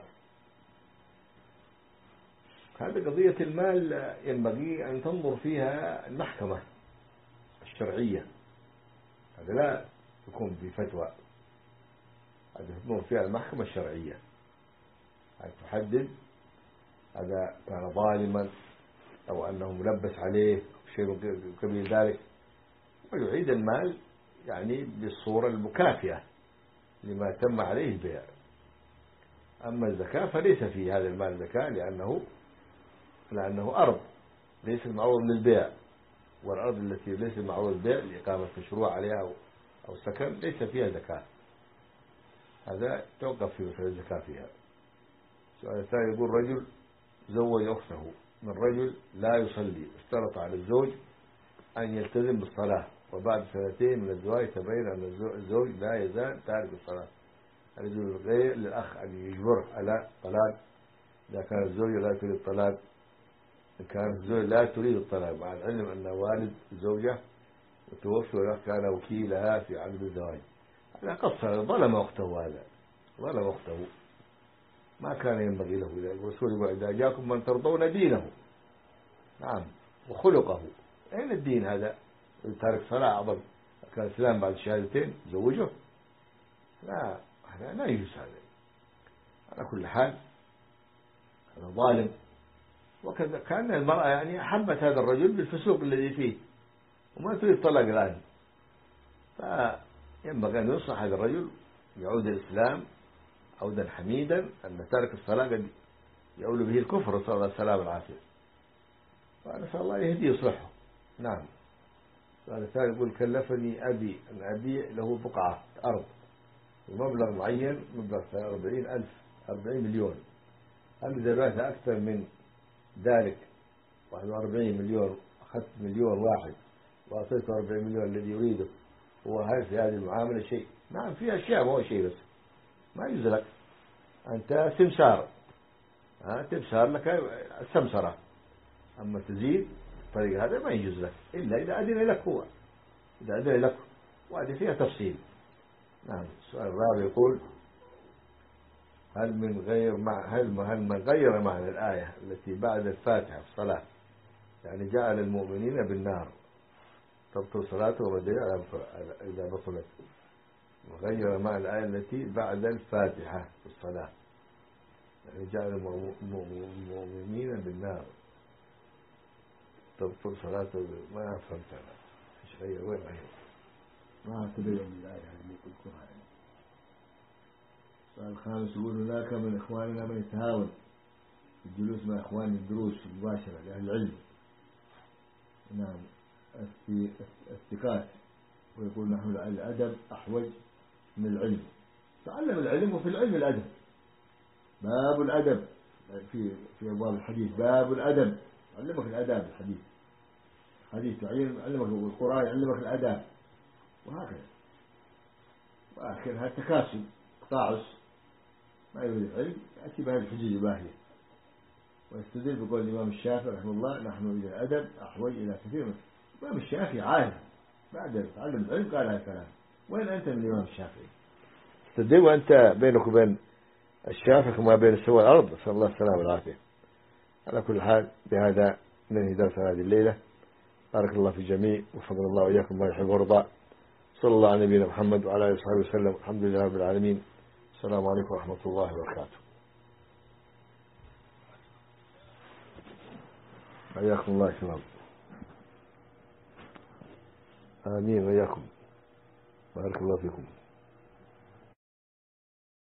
هذه قضية المال ينبغي أن تنظر فيها المحكمة الشرعية، هذا لا يكون في فتوى، هذا تنظر فيها المحكمة الشرعية أن تحدد هذا كان ظالما أو أنه ملبس عليه شيء كبير ذلك، ويعيد المال يعني بالصورة المكافئة لما تم عليه البيع. أما الزكاة فليس في هذا المال زكاة، لأنه لأنه أرض ليس معروض للبيع، والأرض التي ليس معروض للبيع لإقامة مشروع عليها أو أو سكن ليس فيها زكاة، هذا توقف في مثل الزكاة فيها. السؤال الثاني يقول رجل زوج أخته من رجل لا يصلي، اشترط على الزوج أن يلتزم بالصلاة، وبعد سنتين من الزواج تبين أن الزوج لا يزال تارك الصلاة، هل يجوز غير للأخ أن يجبره على طلاق إذا كان الزوج لا تريد الطلاق؟ إن كان الزوج لا تريد الطلاق مع العلم أن والد الزوجة وتوفي ولا كان وكيلها في عقد الزواج، هذا قصر ظلم أخته، هذا ظلم أخته، ما كان ينبغي له ذلك. الرسول يقول إذا جاءكم من ترضون دينه نعم وخلقه، أين الدين هذا؟ تارك صلاة أعظم كان الإسلام بعد الشهادتين زوجه؟ لا، هذا لا يجوز. هذا على كل حال هذا ظالم، وكذا كان المرأة يعني حبت هذا الرجل بالفسوق الذي فيه وما تريد طلاق الآن، فينبغي أن ينصح هذا الرجل يعود الإسلام عودا حميدا، أن تارك الصلاة قد يؤول به الكفر، نسأل الله السلامة والعافية، فنسأل الله يهديه يصلحه. نعم. السؤال الثاني يقول كلفني أبي أن أبيع له بقعة أرض بمبلغ معين، مبلغ أربعين ألف أربعين مليون، هل إذا بعت أكثر من ذلك واحد وأربعين مليون أخذت مليون واحد وأعطيته أربعين مليون الذي يريده، هو هل في هذه المعاملة شيء؟ نعم في أشياء، ما هو شيء بس ما يجوز لك، أنت سمسار، ها تمسار لك السمسرة، أما تزيد الطريق هذا ما يجوز لك إلا إذا أذن لك، هو إذا أذن لك، وهذه فيها تفصيل. نعم. السؤال الرابع يقول هل من غير مع هل هل من غير معنى الآية التي بعد الفاتحة في الصلاة، يعني جعل المؤمنين بالنار تبطل صلاته ورجع إذا بطلت، وغير معنى الآية التي بعد الفاتحة في الصلاة، يعني جعل المؤمنين بالنار تبطل صلاته، ما فهمت أنا إيش غير وين غير، ما تبين الآية اللي قلتها يعني. السؤال الخامس يقول هناك من إخواننا من يتهاون الجلوس مع إخوان الدروس مباشرة لأهل العلم، نعم الثقات، ويقول نحن الأدب أحوج من العلم، تعلم العلم وفي العلم الأدب، باب الأدب في في أبواب الحديث، باب الأدب علمك الآداب، الحديث حديث يعلمك، والقرآن يعلمك الآداب، وهكذا. وآخر هذا تكاسل تقاعس ما يريد العلم، يأتي بهذه الحجج الباهية، ويستدل بقول الإمام الشافعي رحمه الله نحن إلى الأدب أحوج إلى كثير من الإمام الشافعي عالم بعد تعلم العلم قال هذا الكلام، وين أنت من الإمام الشافعي؟ استدل وأنت بينك وبين الشافعي كما بين السماء والأرض، نسأل الله السلامة والعافية. على كل حال بهذا ننهي درس هذه الليلة، بارك الله في الجميع وفضل الله وإياكم ما يحب ويرضى، صلى الله على نبينا محمد وعلى آله وصحبه وسلم، الحمد لله رب العالمين، السلام عليكم ورحمة الله وبركاته. حياكم الله يا شباب. آمين وإياكم، بارك الله فيكم.